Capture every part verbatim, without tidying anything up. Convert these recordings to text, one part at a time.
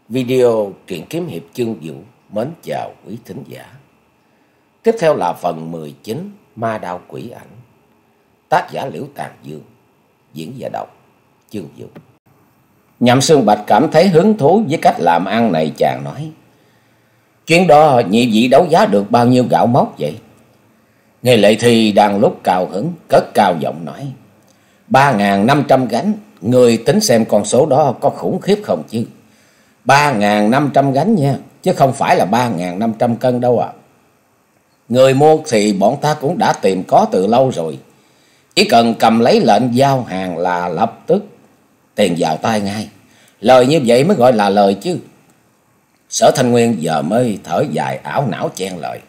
Video truyện kiếm hiệp chương vũ mến chào quý thính giả. Tiếp theo là phần mười chín Ma Đao Quỷ Ảnh. Tác giả Liễu Tàn Dương, diễn giả đọc chương vũ. Nhậm Xương Bạch cảm thấy hứng thú với cách làm ăn này, chàng nói: Chuyến đó nhị vị đấu giá được bao nhiêu gạo mốc vậy? Nghe Lệ Thi đang lúc cao hứng cất cao giọng nói: Ba ngàn năm trăm gánh. Người tính xem con số đó có khủng khiếp không chứ? Ba ngàn năm trăm gánh nha, chứ không phải là ba ngàn năm trăm cân đâu à. Người mua thì bọn ta cũng đã tìm có từ lâu rồi. Chỉ cần cầm lấy lệnh giao hàng là lập tức tiền vào tay ngay. Lời như vậy mới gọi là lời chứ. Sở Thanh Nguyên giờ mới thở dài ảo não chen lời: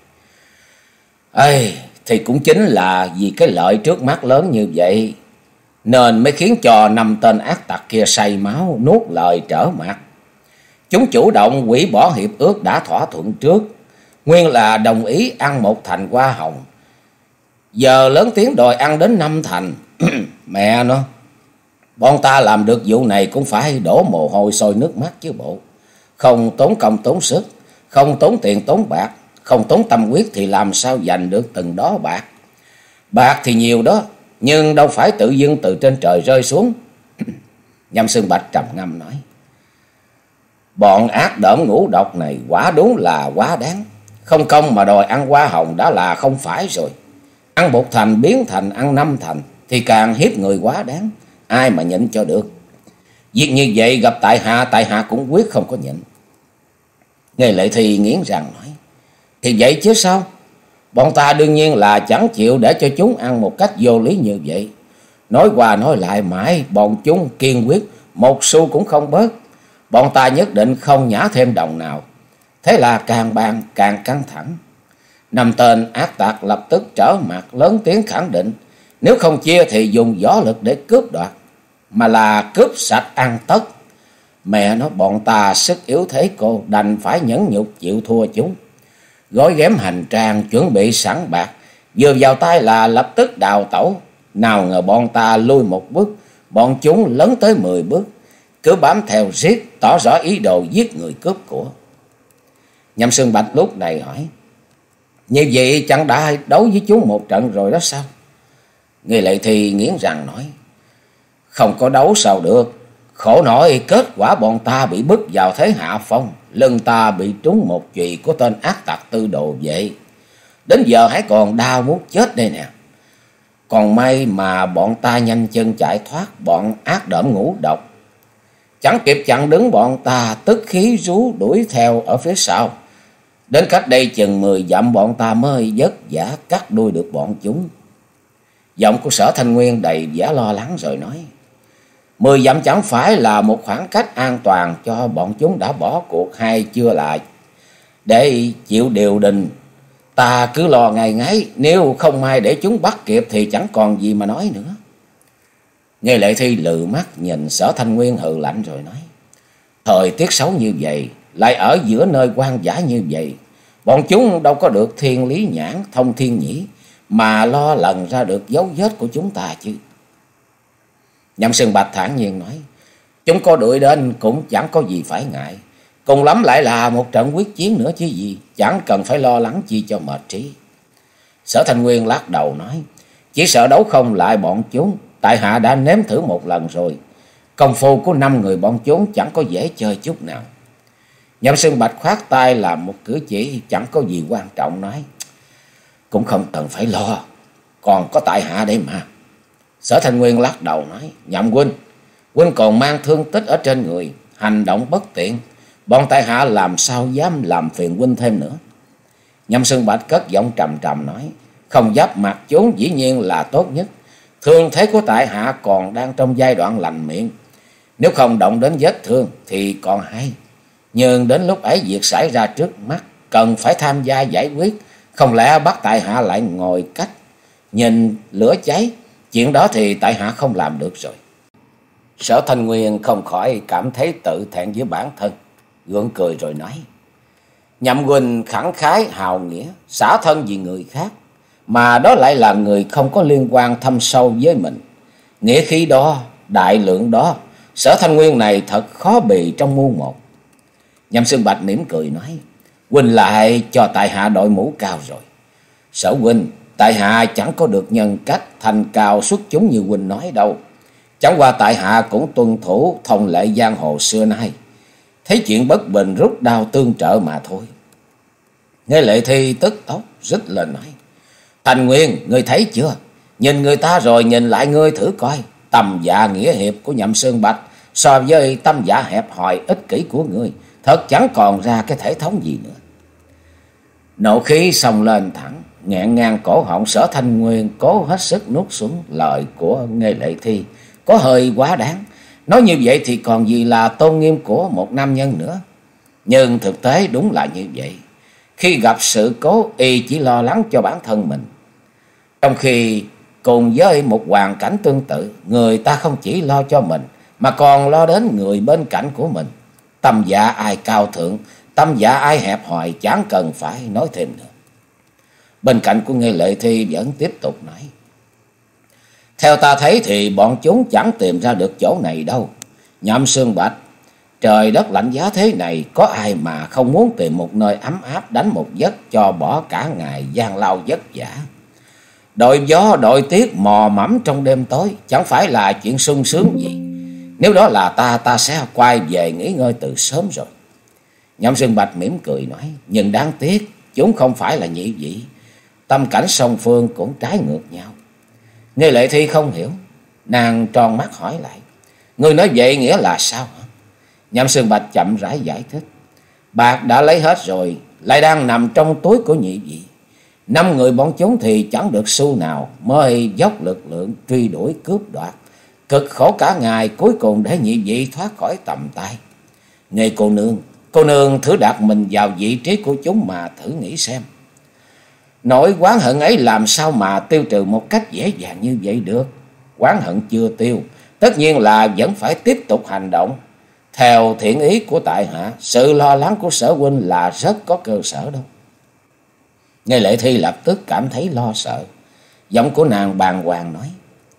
Ê, thì cũng chính là vì cái lợi trước mắt lớn như vậy nên mới khiến cho năm tên ác tặc kia say máu nuốt lời trở mặt. Chúng chủ động hủy bỏ hiệp ước đã thỏa thuận trước, nguyên là đồng ý ăn một thành hoa hồng, giờ lớn tiếng đòi ăn đến năm thành. Mẹ nó, bọn ta làm được vụ này cũng phải đổ mồ hôi sôi nước mắt chứ bộ. Không tốn công tốn sức, không tốn tiền tốn bạc, không tốn tâm huyết thì làm sao giành được từng đó bạc. Bạc thì nhiều đó, nhưng đâu phải tự dưng từ trên trời rơi xuống. Nhâm Xương Bạch trầm ngâm nói: Bọn ác đỡm ngũ độc này quả đúng là quá đáng. Không công mà đòi ăn hoa hồng đã là không phải rồi. Ăn một thành biến thành ăn năm thành thì càng hiếp người quá đáng. Ai mà nhịn cho được. Việc như vậy gặp tại hạ, tại hạ cũng quyết không có nhịn. Nghe Lệ Thi nghiến răng nói: Thì vậy chứ sao? Bọn ta đương nhiên là chẳng chịu để cho chúng ăn một cách vô lý như vậy. Nói qua nói lại mãi, bọn chúng kiên quyết một xu cũng không bớt. Bọn ta nhất định không nhả thêm đồng nào. Thế là càng bàn càng căng thẳng. Năm tên ác tặc lập tức trở mặt lớn tiếng khẳng định nếu không chia thì dùng võ lực để cướp đoạt, mà là cướp sạch ăn tất. Mẹ nó, bọn ta sức yếu thế cô, đành phải nhẫn nhục chịu thua chúng. Gói ghém hành trang chuẩn bị sẵn bạc, vừa vào tay là lập tức đào tẩu. Nào ngờ bọn ta lui một bước, bọn chúng lấn tới mười bước, cứ bám theo giết, tỏ rõ ý đồ giết người cướp của. Nhâm Xương Bạch lúc này hỏi: Như vậy chẳng đã đấu với chúng một trận rồi đó sao? Người Lệ Thi nghiến răng nói: Không có đấu sao được. Khổ nổi kết quả bọn ta bị bức vào thế hạ phong. Lưng ta bị trúng một chùy của tên ác tặc Tư Đồ vậy. Đến giờ hãy còn đau muốn chết đây nè. Còn may mà bọn ta nhanh chân chạy thoát bọn ác đỡm ngũ độc. Chẳng kịp chặn đứng bọn ta, tức khí rú đuổi theo ở phía sau. Đến cách đây chừng mười dặm bọn ta mới vất vả cắt đuôi được bọn chúng. Giọng của Sở Thanh Nguyên đầy vẻ lo lắng rồi nói: Mười dặm chẳng phải là một khoảng cách an toàn cho bọn chúng đã bỏ cuộc hay chưa lại? Để chịu điều đình, ta cứ lo ngày ngáy, nếu không may để chúng bắt kịp thì chẳng còn gì mà nói nữa. Nghe Lệ Thi lừ mắt nhìn Sở Thanh Nguyên hừ lạnh rồi nói: Thời tiết xấu như vậy, lại ở giữa nơi hoang dã như vậy, bọn chúng đâu có được thiên lý nhãn thông thiên nhĩ mà lo lần ra được dấu vết của chúng ta chứ. Nhâm Xương Bạch thản nhiên nói: Chúng có đuổi đến cũng chẳng có gì phải ngại. Cùng lắm lại là một trận quyết chiến nữa chứ gì. Chẳng cần phải lo lắng chi cho mệt trí. Sở Thanh Nguyên lắc đầu nói: Chỉ sợ đấu không lại bọn chúng. Tại hạ đã nếm thử một lần rồi. Công phu của năm người bọn chúng chẳng có dễ chơi chút nào. Nhâm Xương Bạch khoát tay làm một cử chỉ chẳng có gì quan trọng nói: Cũng không cần phải lo, còn có tại hạ đây mà. Sở Thanh Nguyên lắc đầu nói: Nhậm huynh, huynh còn mang thương tích ở trên người, hành động bất tiện, bọn tại hạ làm sao dám làm phiền huynh thêm nữa. Nhâm Xương Bạch cất giọng trầm trầm nói: Không giáp mặt chúng dĩ nhiên là tốt nhất. Thương thế của tại hạ còn đang trong giai đoạn lành miệng, nếu không động đến vết thương thì còn hay. Nhưng đến lúc ấy việc xảy ra trước mắt, cần phải tham gia giải quyết. Không lẽ bắt tại hạ lại ngồi cách nhìn lửa cháy? Chuyện đó thì tại hạ không làm được rồi. Sở Thanh Nguyên không khỏi cảm thấy tự thẹn với bản thân, gượng cười rồi nói: Nhậm huynh khẳng khái hào nghĩa, xả thân vì người khác, mà đó lại là người không có liên quan thâm sâu với mình. Nghĩa khí đó, đại lượng đó, Sở Thanh Nguyên này thật khó bì trong muôn một. Nhậm Xương Bạch mỉm cười nói: huynh lại cho tại hạ đội mũ cao rồi. Sở huynh, tại hạ chẳng có được nhân cách thành cao xuất chúng như huynh nói đâu. Chẳng qua tại hạ cũng tuân thủ thông lệ giang hồ xưa nay, thấy chuyện bất bình rút đao tương trợ mà thôi. Nghe Lệ Thi tức tốc rít lên nói: Thành Nguyên, ngươi thấy chưa? Nhìn người ta rồi nhìn lại ngươi thử coi. Tầm dạ nghĩa hiệp của Nhậm Xương Bạch so với tâm dạ hẹp hòi ích kỷ của ngươi, thật chẳng còn ra cái thể thống gì nữa. Nộ khí xông lên thẳng, nghẹn ngang cổ họng. Sở Thanh Nguyên cố hết sức nuốt xuống lời của Nghê Lệ Thi có hơi quá đáng. Nói như vậy thì còn gì là tôn nghiêm của một nam nhân nữa. Nhưng thực tế đúng là như vậy. Khi gặp sự cố, y chỉ lo lắng cho bản thân mình. Trong khi cùng với một hoàn cảnh tương tự, người ta không chỉ lo cho mình mà còn lo đến người bên cạnh của mình. Tâm dạ ai cao thượng, tâm dạ ai hẹp hòi, chẳng cần phải nói thêm nữa. Bên cạnh của Nghê Lệ Thi vẫn tiếp tục nói: theo ta thấy thì bọn chúng chẳng tìm ra được chỗ này đâu. Nhậm Xương Bạch, trời đất lạnh giá thế này, có ai mà không muốn tìm một nơi ấm áp đánh một giấc cho bỏ cả ngày gian lao vất vả. Đội gió đội tuyết mò mẫm trong đêm tối chẳng phải là chuyện sung sướng gì. Nếu đó là ta, ta sẽ quay về nghỉ ngơi từ sớm rồi. Nhậm Xương Bạch mỉm cười nói: nhưng đáng tiếc chúng không phải là nhị vị, tâm cảnh song phương cũng trái ngược nhau. Nghê Lệ Thi không hiểu, nàng tròn mắt hỏi lại: ngươi nói vậy nghĩa là sao hả? Nhậm Xương Bạch chậm rãi giải thích: bạc đã lấy hết rồi, lại đang nằm trong túi của nhị vị. Năm người bọn chúng thì chẳng được xu nào, mới dốc lực lượng truy đuổi cướp đoạt, cực khổ cả ngày, cuối cùng để nhị vị thoát khỏi tầm tay. Nghê cô nương, cô nương thử đặt mình vào vị trí của chúng mà thử nghĩ xem. Nỗi oán hận ấy làm sao mà tiêu trừ một cách dễ dàng như vậy được? Oán hận chưa tiêu, tất nhiên là vẫn phải tiếp tục hành động. Theo thiện ý của tại hạ, sự lo lắng của Sở huynh là rất có cơ sở đâu. Nghe Lệ Thi lập tức cảm thấy lo sợ, giọng của nàng bàng hoàng nói: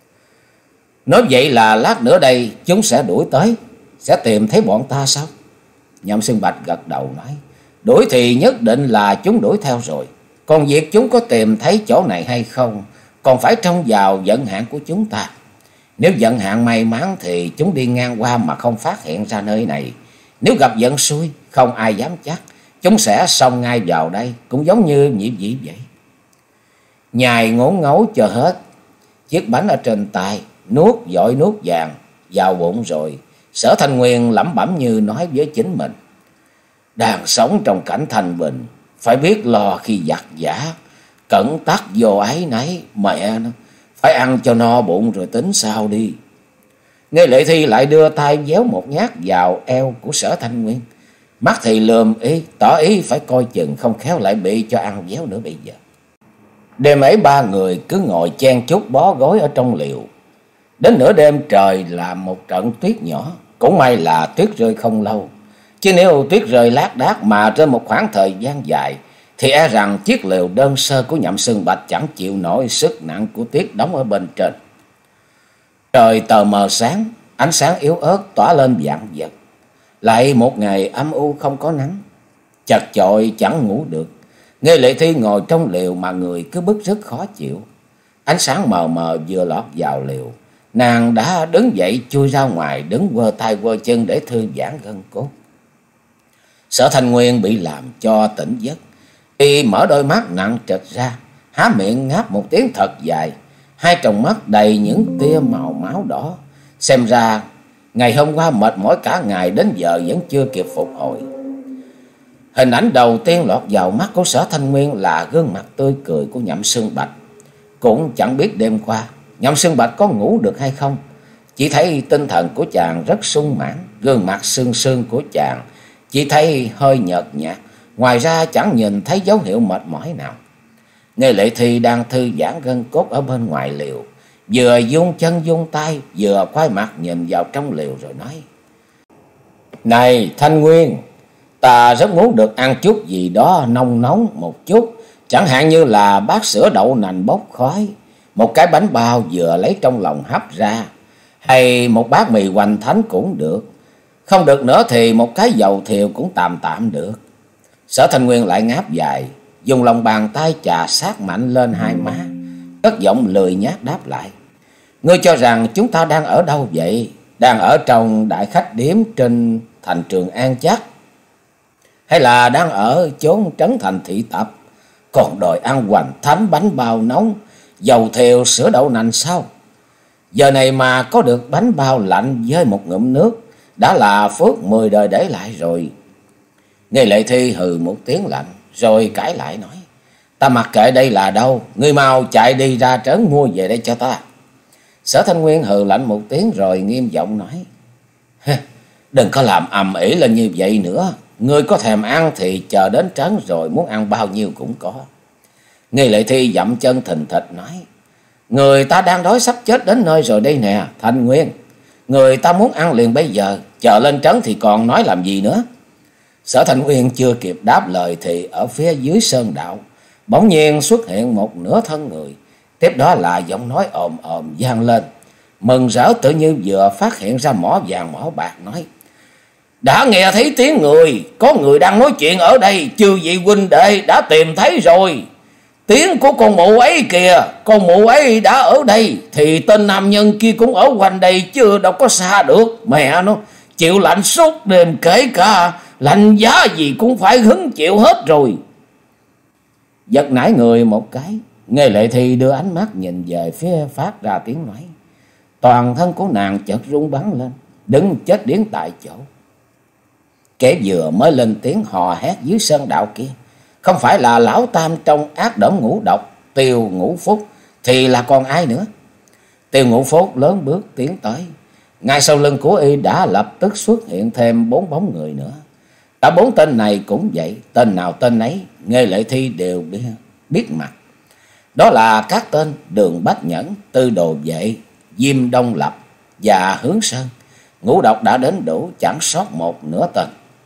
nói vậy là lát nữa đây chúng sẽ đuổi tới, sẽ tìm thấy bọn ta sao? Nhậm Xương Bạch gật đầu nói: đuổi thì nhất định là chúng đuổi theo rồi. Còn việc chúng có tìm thấy chỗ này hay không còn phải trông vào vận hạn của chúng ta. Nếu vận hạn may mắn thì chúng đi ngang qua mà không phát hiện ra nơi này. Nếu gặp vận xui, không ai dám chắc, chúng sẽ xông ngay vào đây, cũng giống như nhị vị vậy. Nhài ngốn ngấu cho hết chiếc bánh ở trên tay, nuốt vội nuốt vàng vào bụng rồi. Sở Thanh Nguyên lẩm bẩm như nói với chính mình: đang sống trong cảnh thanh bình, phải biết lo khi giặc giả, cẩn tắc vô ấy nấy, mẹ nó, phải ăn cho no bụng rồi tính sao đi. Nghe Lệ Thi lại đưa tay véo một nhát vào eo của Sở Thanh Nguyên, mắt thì lườm ý, tỏ ý phải coi chừng không khéo lại bị cho ăn véo nữa bây giờ. Đêm ấy ba người cứ ngồi chen chúc bó gối ở trong liều. Đến nửa đêm trời làm một trận tuyết nhỏ, cũng may là tuyết rơi không lâu. Chứ nếu tuyết rơi lác đác mà trên một khoảng thời gian dài thì e rằng chiếc lều đơn sơ của Nhậm Xương Bạch chẳng chịu nổi sức nặng của tuyết đóng ở bên trên. Trời tờ mờ sáng, ánh sáng yếu ớt tỏa lên vạn vật. Lại một ngày âm u không có nắng, chật chội chẳng ngủ được. Nghe Lệ Thi ngồi trong lều mà người cứ bứt rứt khó chịu. Ánh sáng mờ mờ vừa lọt vào lều, nàng đã đứng dậy chui ra ngoài, đứng quơ tay quơ chân để thư giãn gân cốt. Sở Thanh Nguyên bị làm cho tỉnh giấc, y mở đôi mắt nặng trịch ra, há miệng ngáp một tiếng thật dài, hai tròng mắt đầy những tia màu máu đỏ. Xem ra ngày hôm qua mệt mỏi cả ngày đến giờ vẫn chưa kịp phục hồi. Hình ảnh đầu tiên lọt vào mắt của Sở Thanh Nguyên là gương mặt tươi cười của Nhậm Xương Bạch. Cũng chẳng biết đêm qua Nhậm Xương Bạch có ngủ được hay không, chỉ thấy tinh thần của chàng rất sung mãn, gương mặt sương sương của chàng chỉ thấy hơi nhợt nhạt, ngoài ra chẳng nhìn thấy dấu hiệu mệt mỏi nào. Nghe Lệ Thi đang thư giãn gân cốt ở bên ngoài liều, vừa dung chân dung tay, vừa quay mặt nhìn vào trong liều rồi nói: này Thanh Nguyên, ta rất muốn được ăn chút gì đó nông nóng một chút, chẳng hạn như là bát sữa đậu nành bốc khói, một cái bánh bao vừa lấy trong lòng hấp ra, hay một bát mì hoành thánh cũng được. Không được nữa thì một cái dầu thiều cũng tạm tạm được. Sở Thanh Nguyên lại ngáp dài, dùng lòng bàn tay chà sát mạnh lên hai má, cất giọng lười nhác đáp lại. Ngươi cho rằng chúng ta đang ở đâu vậy? Đang ở trong đại khách điếm trên thành Trường An chắc? Hay là đang ở chốn trấn thành thị tập, còn đòi ăn hoành thánh bánh bao nóng, dầu thiều sữa đậu nành sao? Giờ này mà có được bánh bao lạnh với một ngụm nước đã là phước mười đời để lại rồi. Nghe Lệ Thi hừ một tiếng lạnh rồi cãi lại nói. Ta mặc kệ đây là đâu, ngươi mau chạy đi ra trấn mua về đây cho ta. Sở Thanh Nguyên hừ lạnh một tiếng rồi nghiêm giọng nói. Đừng có làm ầm ĩ lên như vậy nữa. Ngươi có thèm ăn thì chờ đến trấn rồi muốn ăn bao nhiêu cũng có. Nghe Lệ Thi dậm chân thình thịch nói. Người ta đang đói sắp chết đến nơi rồi đây nè, Thanh Nguyên. Người ta muốn ăn liền bây giờ, chờ lên trấn thì còn nói làm gì nữa. Sở Thanh Nguyên chưa kịp đáp lời thì ở phía dưới sơn đạo bỗng nhiên xuất hiện một nửa thân người. Tiếp đó là giọng nói ồm ồm vang lên, mừng rỡ tự như vừa phát hiện ra mỏ vàng mỏ bạc, nói. Đã nghe thấy tiếng người, có người đang nói chuyện ở đây, chư vị huynh đệ đã tìm thấy rồi. Tiếng của con mụ ấy kìa, con mụ ấy đã ở đây, thì tên nam nhân kia cũng ở quanh đây chứ đâu có xa được. Mẹ nó, chịu lạnh suốt đêm, kể cả lạnh giá gì cũng phải hứng chịu hết rồi. Giật nảy người một cái, Nghe Lệ Thi đưa ánh mắt nhìn về phía phát ra tiếng nói. Toàn thân của nàng chợt rung bắn lên, đứng chết điếng tại chỗ. Kẻ vừa mới lên tiếng hò hét dưới sơn đạo kia không phải là lão tam trong ác đổng ngũ độc Tiêu Ngũ Phúc thì là còn ai nữa. Tiêu Ngũ Phúc lớn bước tiến tới, ngay sau lưng của y đã lập tức xuất hiện thêm bốn bóng người nữa. Cả bốn tên này cũng vậy, tên nào tên ấy Nghe Lệ Thi đều biết, biết mặt. Đó là các tên Đường Bách Nhẫn, Tư Đồ Vệ, Diêm Đông Lập và Hướng Sơn. Ngũ độc đã đến đủ, chẳng sót một nửa tên.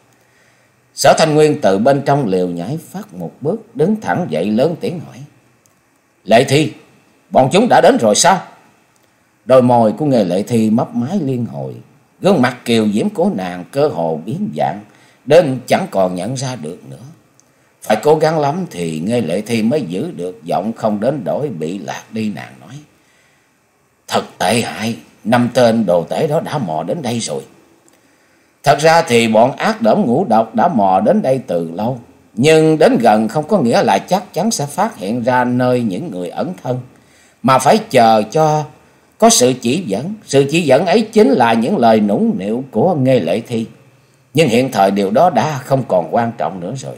Sở Thanh Nguyên từ bên trong liều nhảy phát một bước, đứng thẳng dậy lớn tiếng hỏi. Lệ Thi, bọn chúng đã đến rồi sao? Đôi môi của Nghe Lệ Thi mấp máy liên hồi, gương mặt kiều diễm của nàng cơ hồ biến dạng đến chẳng còn nhận ra được nữa. Phải cố gắng lắm thì Nghe Lệ Thi mới giữ được giọng không đến đổi bị lạc đi. Nàng nói. Thật tệ hại, năm tên đồ tể đó đã mò đến đây rồi. Thật ra thì bọn ác đổng ngũ độc đã mò đến đây từ lâu, nhưng đến gần không có nghĩa là chắc chắn sẽ phát hiện ra nơi những người ẩn thân, mà phải chờ cho có sự chỉ dẫn. Sự chỉ dẫn ấy chính là những lời nũng nịu của Nghe Lệ Thi. Nhưng hiện thời điều đó đã không còn quan trọng nữa rồi.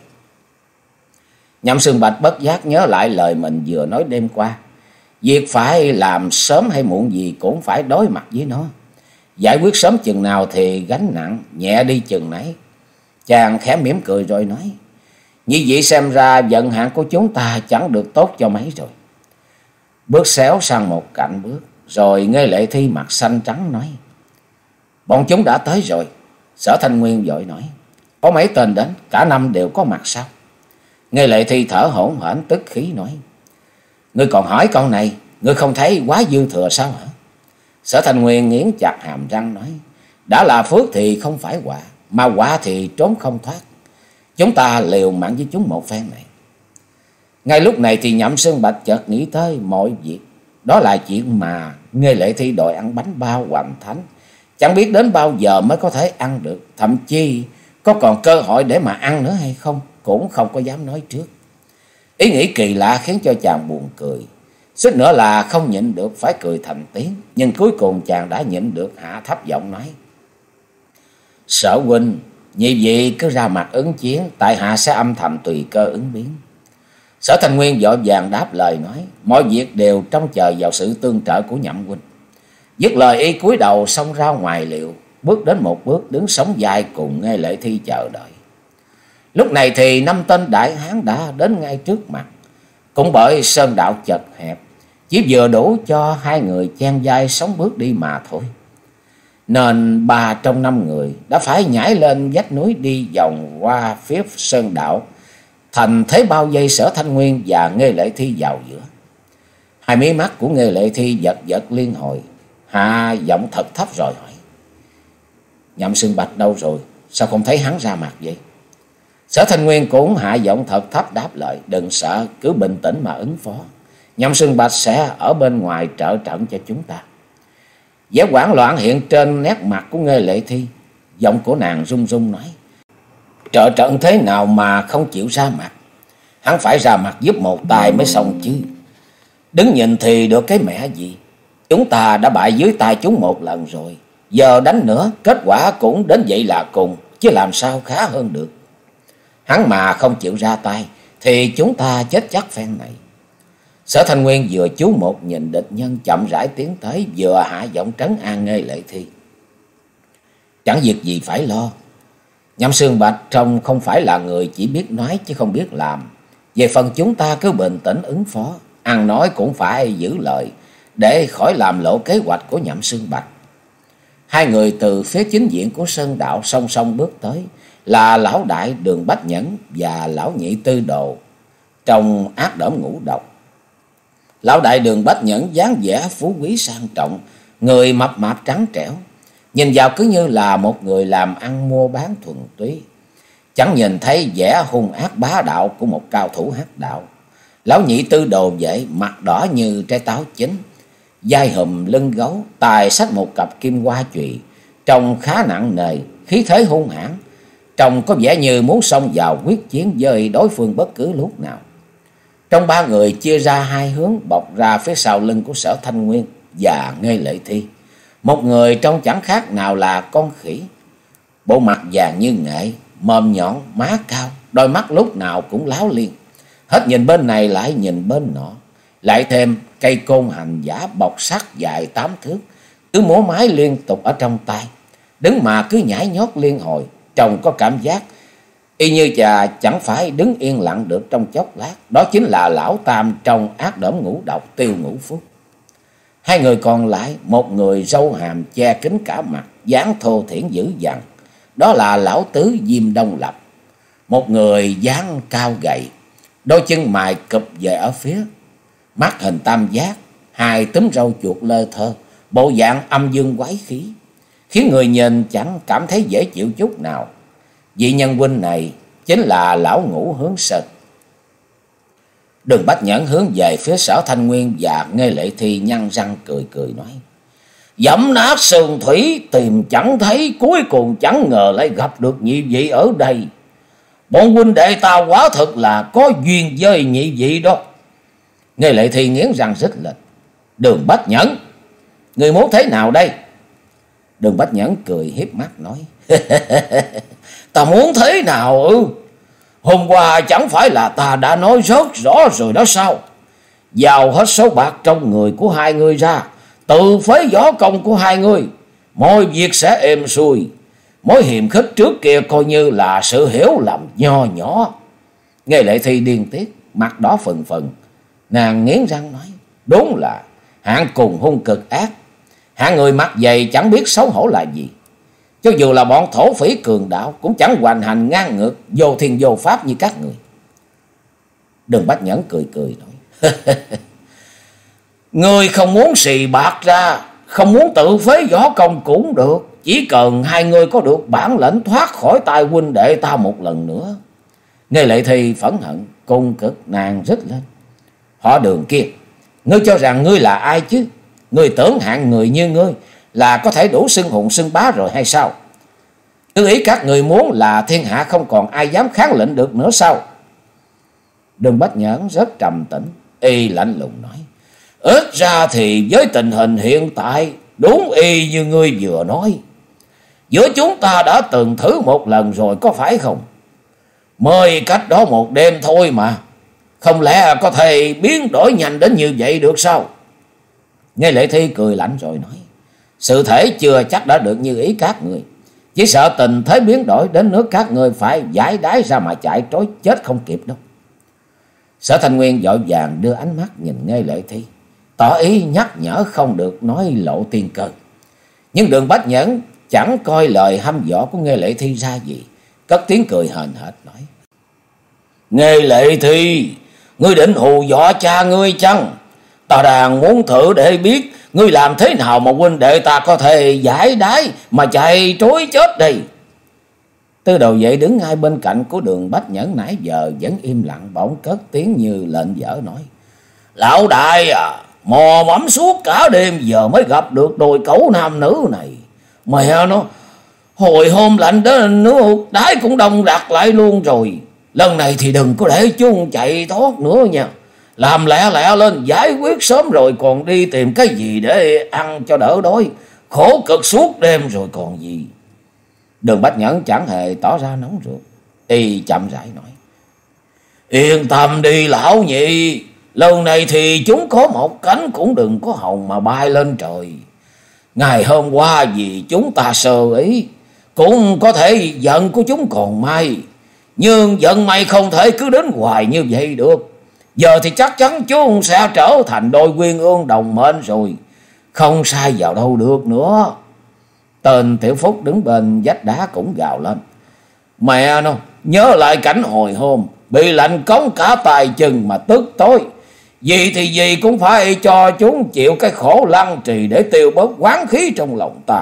Nhậm Sương Bạch bất giác nhớ lại lời mình vừa nói đêm qua. Việc phải làm sớm hay muộn gì cũng phải đối mặt với nó. Giải quyết sớm chừng nào thì gánh nặng nhẹ đi chừng nấy. Chàng khẽ mỉm cười rồi nói. Như vậy xem ra vận hạn của chúng ta chẳng được tốt cho mấy rồi. Bước xéo sang một cạnh bước, rồi Nghe Lệ Thi mặt xanh trắng nói. Bọn chúng đã tới rồi. Sở Thanh Nguyên vội nói. Có mấy tên đến, cả năm đều có mặt sao? Nghe Lệ Thi thở hổn hển tức khí nói. Ngươi còn hỏi con này, ngươi không thấy quá dư thừa sao hả? Sở Thanh Nguyên nghiến chặt hàm răng nói. Đã là phước thì không phải quả, mà quả thì trốn không thoát. Chúng ta liều mạng với chúng một phen này. Ngay lúc này thì Nhậm Sương Bạch chợt nghĩ tới mọi việc. Đó là chuyện mà Nghe Lệ Thi đòi ăn bánh bao hoành thánh. Chẳng biết đến bao giờ mới có thể ăn được. Thậm chí có còn cơ hội để mà ăn nữa hay không cũng không có dám nói trước. Ý nghĩ kỳ lạ khiến cho chàng buồn cười. Suýt nữa là không nhịn được phải cười thành tiếng. Nhưng cuối cùng chàng đã nhịn được, hạ thấp giọng nói. Sở huynh, nhị vị cứ ra mặt ứng chiến, tại hạ sẽ âm thầm tùy cơ ứng biến. Sở Thanh Nguyên vội vàng đáp lời nói. Mọi việc đều trông chờ vào sự tương trợ của Nhậm huynh. Dứt lời y cúi đầu xông ra ngoài liệu, bước đến một bước đứng sóng vai cùng Nghe Lệ Thi chờ đợi. Lúc này thì năm tên đại hán đã đến ngay trước mặt. Cũng bởi sơn đạo chật hẹp, chỉ vừa đủ cho hai người chen vai sóng bước đi mà thôi. Nên ba trong năm người đã phải nhảy lên vách núi đi vòng qua phía sơn đạo, thành thế bao vây Sở Thanh Nguyên và Nghe Lệ Thi vào giữa. Hai mí mắt của Nghe Lệ Thi giật giật liên hồi, hạ giọng thật thấp rồi hỏi. Nhậm Xương Bạch đâu rồi? Sao không thấy hắn ra mặt vậy? Sở Thanh Nguyên cũng hạ giọng thật thấp đáp lời. Đừng sợ, cứ bình tĩnh mà ứng phó. Nhậm Xương Bạch sẽ ở bên ngoài trợ trận cho chúng ta. Vẻ hoảng loạn hiện trên nét mặt của Nghê Lệ Thi. Giọng của nàng run run nói: trợ trận thế nào mà không chịu ra mặt? Hắn phải ra mặt giúp một tay mới xong chứ. Đứng nhìn thì được cái mẹ gì. Chúng ta đã bại dưới tay chúng một lần rồi. Giờ đánh nữa, kết quả cũng đến vậy là cùng, chứ làm sao khá hơn được. Hắn mà không chịu ra tay thì chúng ta chết chắc phen này. Sở Thanh Nguyên vừa chú một nhìn địch nhân chậm rãi tiến tới, vừa hạ giọng trấn an Nghê Lệ Thi. Chẳng việc gì phải lo. Nhậm Xương Bạch trông không phải là người chỉ biết nói chứ không biết làm. Về phần chúng ta cứ bình tĩnh ứng phó, ăn nói cũng phải giữ lời, để khỏi làm lộ kế hoạch của Nhậm Xương Bạch. Hai người từ phía chính diện của sơn đạo song song bước tới, là lão đại Đường Bách Nhẫn và lão nhị Tư Đồ trong Ác Đổng Ngũ Độc. Lão đại Đường Bách Nhẫn dáng vẻ phú quý sang trọng, người mập mạp trắng trẻo, nhìn vào cứ như là một người làm ăn mua bán thuần túy, chẳng nhìn thấy vẻ hung ác bá đạo của một cao thủ hắc đạo. Lão nhị Tư Đồ vậy, mặt đỏ như trái táo chín, vai hùm lưng gấu, tài xách một cặp kim hoa chùy, trông khá nặng nề, khí thế hung hãn, trông có vẻ như muốn xông vào quyết chiến với đối phương bất cứ lúc nào. Trong ba người chia ra hai hướng, bọc ra phía sau lưng của Sở Thanh Nguyên và Nghê Lệ Thi. Một người trông chẳng khác nào là con khỉ, bộ mặt vàng như nghệ, mồm nhọn, má cao, đôi mắt lúc nào cũng láo liên, hết nhìn bên này lại nhìn bên nọ, lại thêm cây côn hành giả bọc sắt dài tám thước, cứ múa máy liên tục ở trong tay, đứng mà cứ nhảy nhót liên hồi, trông có cảm giác y như chà chẳng phải đứng yên lặng được trong chốc lát. Đó chính là lão tam trong Ác Đổng Ngũ Độc, Tiêu Ngũ Phúc. Hai người còn lại, một người râu hàm che kín cả mặt, dáng thô thiển dữ dằn, đó là lão tứ Diêm Đông Lập. Một người dáng cao gầy, đôi chân mày cụp về ở phía, mắt hình tam giác, hai túm râu chuột lơ thơ, bộ dạng âm dương quái khí, khiến người nhìn chẳng cảm thấy dễ chịu chút nào. Vị nhân huynh này chính là lão Ngũ Hướng Sơn. Đường Bách Nhẫn hướng về phía Sở Thanh Nguyên và Nghê Lệ Thi, nhăn răng cười cười nói: dẫm nát sườn thủy tìm chẳng thấy, cuối cùng chẳng ngờ lại gặp được nhị vị ở đây. Bọn huynh đệ ta quả thật là có duyên với nhị vị đó. Nghê Lệ Thi nghiến răng rít lên: Đường Bách Nhẫn, người muốn thế nào đây? Đường Bách Nhẫn cười hiếp mắt nói: ta muốn thế nào ư? Hôm qua chẳng phải là ta đã nói rất rõ rồi đó sao? Giao hết số bạc trong người của hai người ra, tự phế võ công của hai người, mọi việc sẽ êm xuôi. Mối hiềm khích trước kia coi như là sự hiểu lầm nho nhỏ. Nghê Lệ Thi điên tiết, mặt đỏ phừng phừng, nàng nghiến răng nói: đúng là hạng cùng hung cực ác, hạng người mặt dày chẳng biết xấu hổ là gì. Cho dù là bọn thổ phỉ cường đạo cũng chẳng hoành hành ngang ngược, vô thiên vô pháp như các người. Đường Bách Nhẫn cười cười nói: người không muốn xì bạc ra, không muốn tự phế võ công cũng được, chỉ cần hai người có được bản lĩnh thoát khỏi tay huynh đệ ta một lần nữa. Nghê Lệ Thi phẫn hận, cung cực nàng rít lên: họ Đường kia, ngươi cho rằng ngươi là ai chứ? Ngươi tưởng hạng người như ngươi là có thể đủ xưng hùng xưng bá rồi hay sao? Tư ý các người muốn là thiên hạ không còn ai dám kháng lệnh được nữa sao? Đường Bách Nhẫn rất trầm tĩnh, y lạnh lùng nói: ít ra thì với tình hình hiện tại, đúng y như ngươi vừa nói, giữa chúng ta đã từng thử một lần rồi có phải không? Mới cách đó một đêm thôi mà, không lẽ có thể biến đổi nhanh đến như vậy được sao? Nghe Lệ Thi cười lạnh rồi nói: sự thể chưa chắc đã được như ý các người, chỉ sợ tình thế biến đổi đến nước các người phải giải đái ra mà chạy trối chết không kịp đâu. Sở Thanh Nguyên vội vàng đưa ánh mắt nhìn Nghê Lệ Thi, tỏ ý nhắc nhở không được nói lộ tiên cơ. Nhưng Đường Bách Nhẫn chẳng coi lời hăm dọa của Nghê Lệ Thi ra gì, cất tiếng cười hờn hệt nói: Nghê Lệ Thi, ngươi định hù dọa cha ngươi chăng? Ta đang muốn thử để biết ngươi làm thế nào mà huynh đệ ta có thể giải đái mà chạy trối chết đây. Tư Đồ Vệ đứng ngay bên cạnh của Đường Bách Nhẫn nãy giờ vẫn im lặng, bỗng cất tiếng như lệnh vỡ nói: Lão đại à, mò mẫm suốt cả đêm giờ mới gặp được đôi cẩu nam nữ này. Mẹ nó, hồi hôm lạnh đó nước đái cũng đông đặc lại luôn rồi. Lần này thì đừng có để chúng chạy thoát nữa nha. Làm lẹ lẹ lên giải quyết sớm rồi còn đi tìm cái gì để ăn cho đỡ đói. Khổ cực suốt đêm rồi còn gì. Đường Bách Nhẫn chẳng hề tỏ ra nóng ruột, y chậm rãi nói: Yên tâm đi lão nhị, lần này thì chúng có một cánh cũng đừng có hòng mà bay lên trời. Ngày hôm qua vì chúng ta sơ ý, cũng có thể giận của chúng còn may. Nhưng giận may không thể cứ đến hoài như vậy được. Giờ thì chắc chắn chúng sẽ trở thành đôi quyên ương đồng mệnh rồi, không sai vào đâu được nữa. Tên Tiểu Phúc đứng bên vách đá cũng gào lên: Mẹ nó, nhớ lại cảnh hồi hôm bị lạnh cống cả tay chân mà tức tối. Vì thì gì cũng phải cho chúng chịu cái khổ lăng trì để tiêu bớt oán khí trong lòng ta.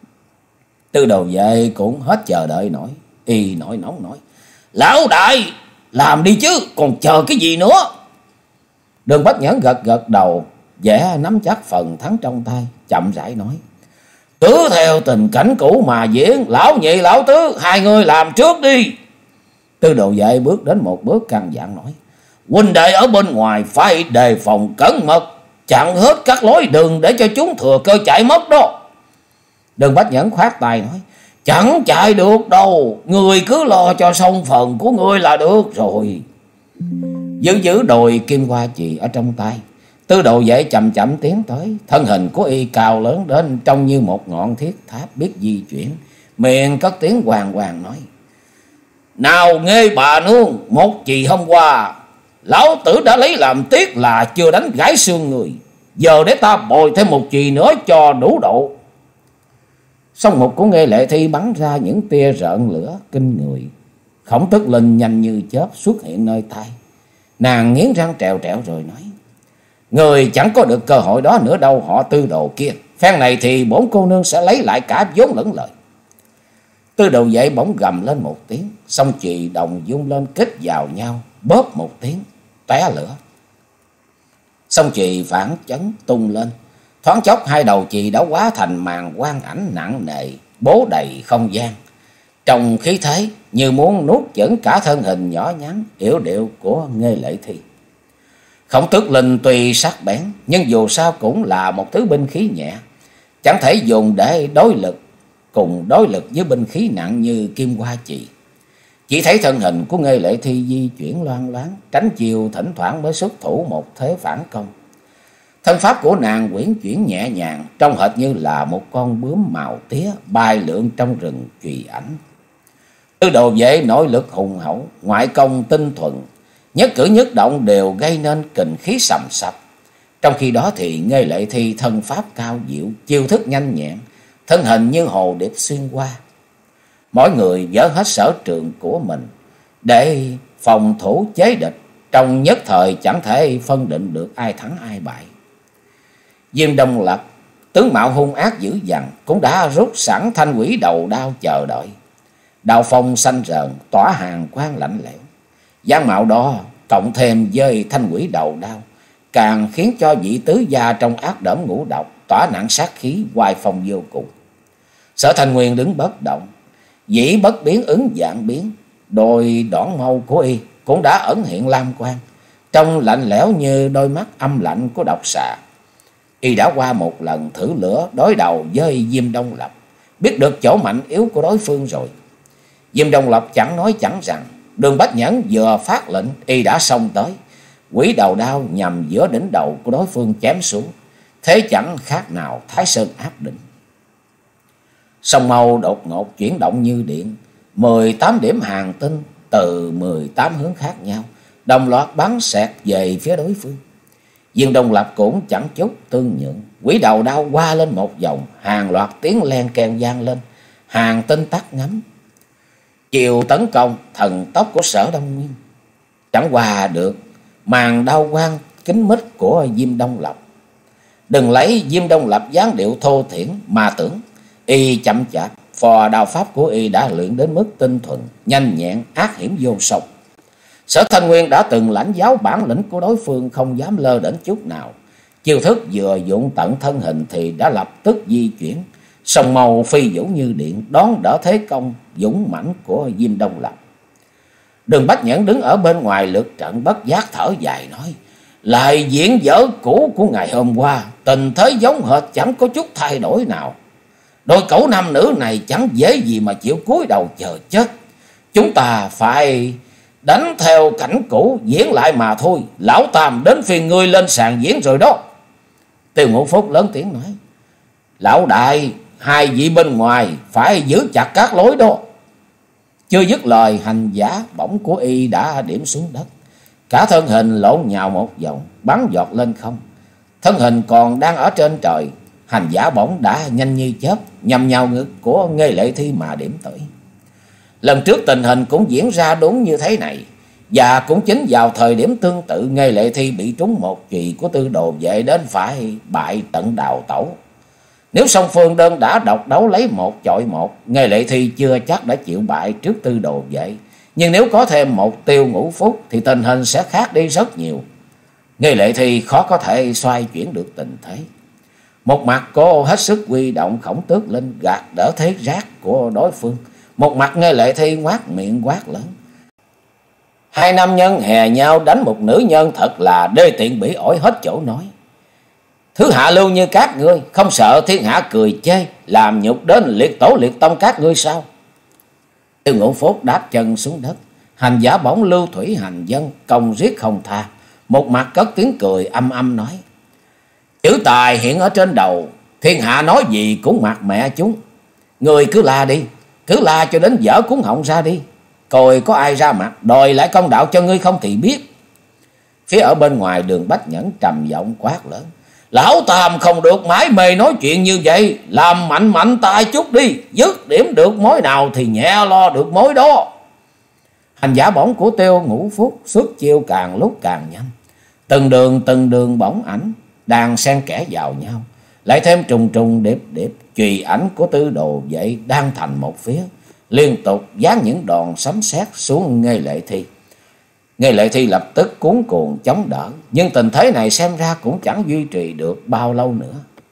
Tư Đồ Vệ cũng hết chờ đợi nổi, y nổi nóng nói: Lão đại, làm đi chứ, còn chờ cái gì nữa? Đường Bách Nhẫn gật gật đầu, vẻ nắm chắc phần thắng trong tay, chậm rãi nói: Cứ theo tình cảnh cũ mà diễn, lão nhị lão tứ hai người làm trước đi. Tư Đồ Vệ bước đến một bước căn dặn nói: Huynh đệ ở bên ngoài phải đề phòng cẩn mật, chặn hết các lối đường để cho chúng thừa cơ chạy mất đó. Đường Bách Nhẫn khoát tay nói: Chẳng chạy được đâu, người cứ lo cho xong phần của người là được rồi. Giữ giữ đồi kim hoa chì ở trong tay, Tư Đồ Vệ chậm chậm tiến tới. Thân hình của y cao lớn đến trông như một ngọn thiết tháp biết di chuyển, miệng cất tiếng hoàng hoàng nói: Nào nghe bà nương, một chì hôm qua lão tử đã lấy làm tiếc là chưa đánh gãy xương người, giờ để ta bồi thêm một chì nữa cho đủ độ. Song mục của Nghê Lệ Thi bắn ra những tia rợn lửa kinh người. Khổng Tức Linh nhanh như chớp xuất hiện nơi tai. Nàng nghiến răng trèo trẹo rồi nói: Người chẳng có được cơ hội đó nữa đâu họ Tư Đồ kia. Phen này thì bổn cô nương sẽ lấy lại cả vốn lẫn lời. Tư Đồ Vệ bỗng gầm lên một tiếng, song chì đồng dung lên kích vào nhau, bóp một tiếng tóe lửa. Song chì phản chấn tung lên, thoáng chốc hai đầu chì đã hóa thành màn quang ảnh nặng nề bố đầy không gian, trong khí thế như muốn nuốt chửng cả thân hình nhỏ nhắn yểu điệu của Nghê Lệ Thi. Khổng Tước Linh tuy sắc bén nhưng dù sao cũng là một thứ binh khí nhẹ, chẳng thể dùng để đối lực cùng đối lực với binh khí nặng như kim hoa chì. Chỉ thấy thân hình của Nghê Lệ Thi di chuyển loang loáng, tránh chiều, thỉnh thoảng mới xuất thủ một thế phản công. Thân pháp của nàng quyển chuyển nhẹ nhàng, trông hệt như là một con bướm màu tía bay lượn trong rừng chùy ảnh. Tư Đồ Vệ nội lực hùng hậu, ngoại công tinh thuần, nhất cử nhất động đều gây nên kình khí sầm sập. Trong khi đó thì Nghê Lệ Thi thân pháp cao diệu, chiêu thức nhanh nhẹn, thân hình như hồ điệp xuyên qua. Mỗi người dỡ hết sở trường của mình để phòng thủ chế địch, trong nhất thời chẳng thể phân định được ai thắng ai bại. Diêm Đông Lập tướng mạo hung ác dữ dằn, cũng đã rút sẵn thanh quỷ đầu đao chờ đợi. Đao phong xanh rờn tỏa hàng quang lạnh lẽo, dáng mạo đó cộng thêm với thanh quỷ đầu đao, càng khiến cho vị tứ gia trong ác đỡm ngũ độc tỏa nặng sát khí hoài phong vô cùng. Sở Thanh Nguyên đứng bất động, dĩ bất biến ứng dạng biến, đôi đỏn mâu của y cũng đã ẩn hiện lam quang, trông lạnh lẽo như đôi mắt âm lạnh của độc xà. Y đã qua một lần thử lửa đối đầu với Diêm Đông Lập, biết được chỗ mạnh yếu của đối phương rồi. Diêm Đông Lập chẳng nói chẳng rằng, Đường Bách Nhẫn vừa phát lệnh, y đã xông tới, quỷ đầu đao nhằm giữa đỉnh đầu của đối phương chém xuống, thế chẳng khác nào Thái Sơn áp đỉnh. Sông mâu đột ngột chuyển động như điện, mười tám điểm hàng tinh từ mười tám hướng khác nhau đồng loạt bắn xẹt về phía đối phương. Diêm Đông Lập cũng chẳng chút tương nhượng, quỷ đầu đao qua lên một vòng, hàng loạt tiếng len keng vang lên, hàng tinh tắt ngắm. Chiều tấn công thần tốc của Sở Đông Nguyên chẳng qua được màn đao quang kín mít của Diêm Đông Lập. Đừng lấy Diêm Đông Lập dáng điệu thô thiển mà tưởng, y chậm chạp, phò đao pháp của y đã luyện đến mức tinh thuần, nhanh nhẹn, ác hiểm vô song. Sở Thanh Nguyên đã từng lãnh giáo bản lĩnh của đối phương, không dám lơ đễnh chút nào. Chiêu thức vừa dụng tận thân hình thì đã lập tức di chuyển, song màu phi vũ như điện, đón đỡ thế công dũng mãnh của Diêm Đông Lập. Đường Bách Nhẫn đứng ở bên ngoài lượt trận bất giác thở dài nói: lại diễn dở cũ của ngày hôm qua, tình thế giống hệt, chẳng có chút thay đổi nào. Đôi cẩu nam nữ này chẳng dễ gì mà chịu cúi đầu chờ chết. Chúng ta phải đánh theo cảnh cũ diễn lại mà thôi. Lão Tam, đến phiên ngươi lên sàn diễn rồi đó. Tiêu Ngũ Phúc lớn tiếng nói: lão đại, hai vị bên ngoài phải giữ chặt các lối đó. Chưa dứt lời, hành giả bổng của y đã điểm xuống đất, cả thân hình lộn nhào một vòng, bắn giọt lên không. Thân hình còn đang ở trên trời, hành giả bổng đã nhanh như chớp nhằm nhào ngực của Nghê Lệ Thi mà điểm tới. Lần trước tình hình cũng diễn ra đúng như thế này, và cũng chính vào thời điểm tương tự, Nghê Lệ Thi bị trúng một chùy của Tư Đồ Vệ đến phải bại tận đào tẩu. Nếu song phương đơn đã độc đấu lấy một chọi một, Nghê Lệ Thi chưa chắc đã chịu bại trước Tư Đồ Vệ. Nhưng nếu có thêm một Tiêu Ngũ Phúc thì tình hình sẽ khác đi rất nhiều. Nghê Lệ Thi khó có thể xoay chuyển được tình thế. Một mặt cô hết sức huy động Khổng Tước Linh gạt đỡ thế rác của đối phương, một mặt Nghê Lệ Thi ngoác miệng quát lớn: hai nam nhân hè nhau đánh một nữ nhân thật là đê tiện bỉ ổi hết chỗ nói. Thứ hạ lưu như các ngươi, không sợ thiên hạ cười chê, làm nhục đến liệt tổ liệt tông các ngươi sao? Tiêu Ngũ Phúc đáp chân xuống đất, hành giả bổng Lưu Thủy Hành Dân công giết không tha, một mặt cất tiếng cười âm âm nói: chữ tài hiện ở trên đầu, thiên hạ nói gì cũng mặc mẹ chúng. Người cứ la đi, cứ la cho đến dở cuốn họng ra đi, coi có ai ra mặt đòi lại công đạo cho ngươi không thì biết. Phía ở bên ngoài, Đường Bách Nhẫn trầm giọng quát lớn: lão Tam không được mãi mê nói chuyện như vậy, làm mạnh mạnh tay chút đi, dứt điểm được mối nào thì nhẹ lo được mối đó. Hành giả bổng của Tiêu Ngũ Phúc xuất chiêu càng lúc càng nhanh, từng đường từng đường bổng ảnh đang xen kẽ vào nhau, lại thêm trùng trùng điệp điệp chùy ảnh của Tư Đồ Vệ đang thành một phía, liên tục giáng những đòn sấm sét xuống Nghê Lệ Thi. Nghê Lệ Thi lập tức cuống cuồng chống đỡ, nhưng tình thế này xem ra cũng chẳng duy trì được bao lâu nữa.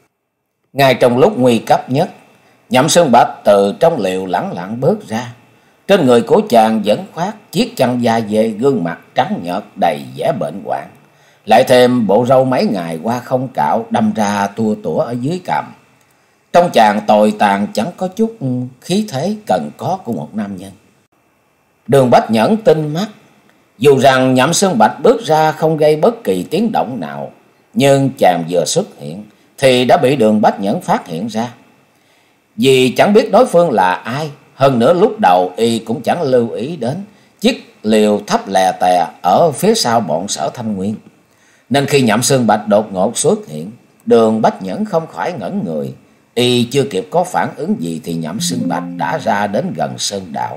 Ngay trong lúc nguy cấp nhất, Nhậm Sơn Bạch từ trong liều lẳng lặng bước ra. Trên người của chàng vẫn khoác chiếc chăn da dê, gương mặt trắng nhợt đầy vẻ bệnh hoạn, lại thêm bộ râu mấy ngày qua không cạo đâm ra tua tủa ở dưới cằm. Trong chàng tồi tàn chẳng có chút khí thế cần có của một nam nhân. Đường Bách Nhẫn tinh mắt, dù rằng Nhậm Sơn Bạch bước ra không gây bất kỳ tiếng động nào, nhưng chàng vừa xuất hiện thì đã bị Đường Bách Nhẫn phát hiện ra. Vì chẳng biết đối phương là ai, hơn nữa lúc đầu y cũng chẳng lưu ý đến chiếc liều thấp lè tè ở phía sau bọn Sở Thanh Nguyên, nên khi Nhậm Sơn Bạch đột ngột xuất hiện, Đường Bách Nhẫn không khỏi ngẩn người. Y chưa kịp có phản ứng gì thì Nhậm Sơn Bạch đã ra đến gần sơn đạo.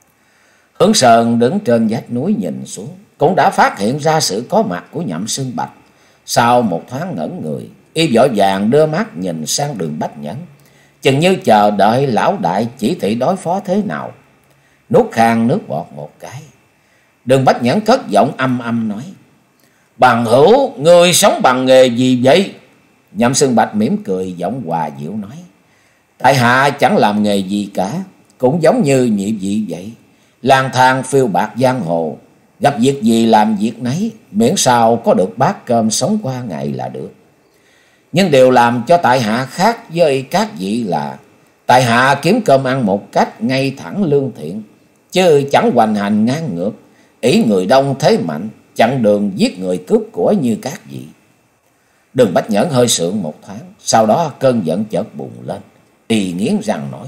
Hướng Sơn đứng trên vách núi nhìn xuống, cũng đã phát hiện ra sự có mặt của Nhậm Sơn Bạch. Sau một thoáng ngẩn người, y vội vàng đưa mắt nhìn sang Đường Bách Nhẫn, chừng như chờ đợi lão đại chỉ thị đối phó thế nào. Nuốt khan nước bọt một cái, Đường Bách Nhẫn cất giọng âm âm nói: bằng hữu, người sống bằng nghề gì vậy? Nhậm Sơn Bạch mỉm cười, giọng hòa dịu nói: tại hạ chẳng làm nghề gì cả, cũng giống như nhị vị vậy, lang thang phiêu bạc giang hồ, gặp việc gì làm việc nấy, miễn sao có được bát cơm sống qua ngày là được. Nhưng điều làm cho tại hạ khác với các vị là tại hạ kiếm cơm ăn một cách ngay thẳng lương thiện, chứ chẳng hoành hành ngang ngược, ỷ người đông thế mạnh, chặn đường giết người cướp của như các vị. Đường Bách Nhẫn hơi sượng một thoáng, sau đó cơn giận chợt bùng lên, y nghiến răng nói: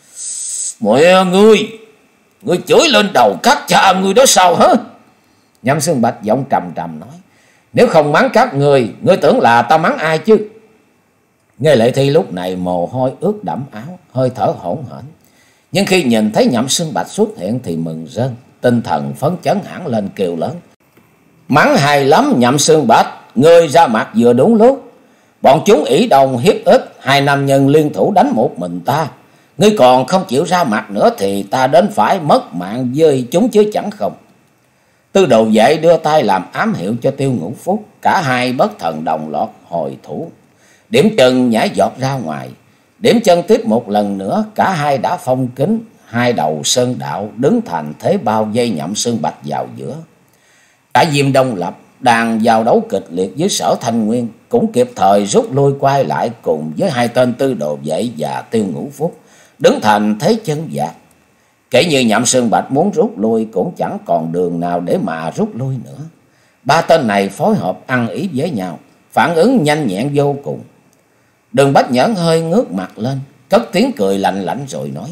mọi ngươi, ngươi chửi lên đầu các cha ngươi đó sao hả? Nhậm Sơn Bạch giọng trầm trầm nói: nếu không mắng các người, ngươi tưởng là ta mắng ai chứ? Nghê Lệ Thi lúc này mồ hôi ướt đẫm áo, hơi thở hổn hển, nhưng khi nhìn thấy Nhậm Sơn Bạch xuất hiện thì mừng rơn, tinh thần phấn chấn hẳn lên, kêu lớn: mắng hay lắm Nhậm Sơn Bạch, ngươi ra mặt vừa đúng lúc. Bọn chúng ỷ đồng hiếp ích, hai nam nhân liên thủ đánh một mình ta. Ngươi còn không chịu ra mặt nữa thì ta đến phải mất mạng với chúng chứ chẳng không. Tư đồ vệ đưa tay làm ám hiệu cho Tiêu Ngũ Phúc. Cả hai bất thần đồng loạt hồi thủ. Điểm chân nhảy giọt ra ngoài. Điểm chân tiếp một lần nữa. Cả hai đã phong kín hai đầu sơn đạo, đứng thành thế bao vây Nhậm Xương Bạch vào giữa. Cả Diêm Đông Lập đang vào đấu kịch liệt với Sở Thanh Nguyên cũng kịp thời rút lui quay lại cùng với hai tên tư đồ vệ và Tiêu Ngũ Phúc, đứng thành thế chân vạc. Kể như Nhậm Xương Bạch muốn rút lui cũng chẳng còn đường nào để mà rút lui nữa. Ba tên này phối hợp ăn ý với nhau, phản ứng nhanh nhẹn vô cùng. Đường Bách Nhẫn hơi ngước mặt lên, cất tiếng cười lạnh lạnh rồi nói: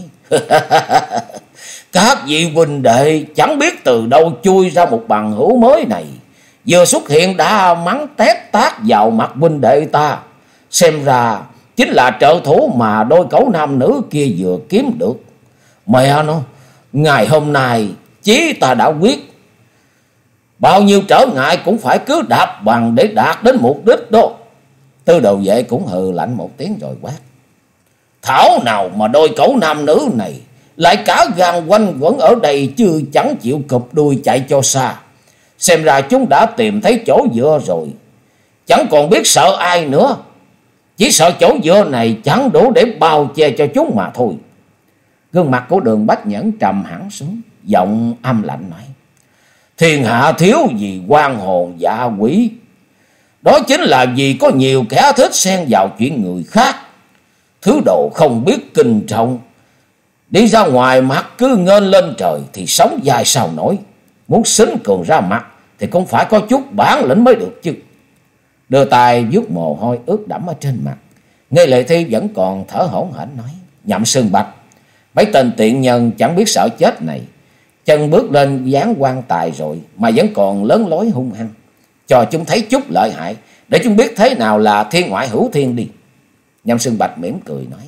Các vị huynh đệ chẳng biết từ đâu chui ra một bằng hữu mới này, vừa xuất hiện đã mắng tét tát vào mặt huynh đệ ta. Xem ra chính là trợ thủ mà đôi cẩu nam nữ kia vừa kiếm được. Mẹ nó, ngày hôm nay chí ta đã quyết, bao nhiêu trở ngại cũng phải cứ đạp bằng để đạt đến mục đích đó. Tư đồ vệ cũng hừ lạnh một tiếng rồi quát: Thảo nào mà đôi cẩu nam nữ này lại cả gan quanh quẩn ở đây chứ chẳng chịu cụp đuôi chạy cho xa. Xem ra chúng đã tìm thấy chỗ dựa rồi, chẳng còn biết sợ ai nữa. Chỉ sợ chỗ dựa này chẳng đủ để bao che cho chúng mà thôi. Gương mặt của Đường Bách Nhẫn trầm hẳn xuống, giọng âm lạnh nói: Thiên hạ thiếu gì oan hồn dạ quỷ, đó chính là vì có nhiều kẻ thích xen vào chuyện người khác. Thứ đồ không biết kinh trọng, đi ra ngoài mặt cứ ngên lên trời thì sống dài sao nổi. Muốn xính cường ra mặt thì cũng phải có chút bản lĩnh mới được chứ. Đưa tay vuốt mồ hôi ướt đẫm ở trên mặt, Nghe Lệ Thi vẫn còn thở hổn hển nói: Nhậm Xương Bạch, mấy tên tiện nhân chẳng biết sợ chết này, chân bước lên dáng quan tài rồi mà vẫn còn lớn lối hung hăng. Cho chúng thấy chút lợi hại, để chúng biết thế nào là thiên ngoại hữu thiên đi. Nhậm Xương Bạch mỉm cười nói: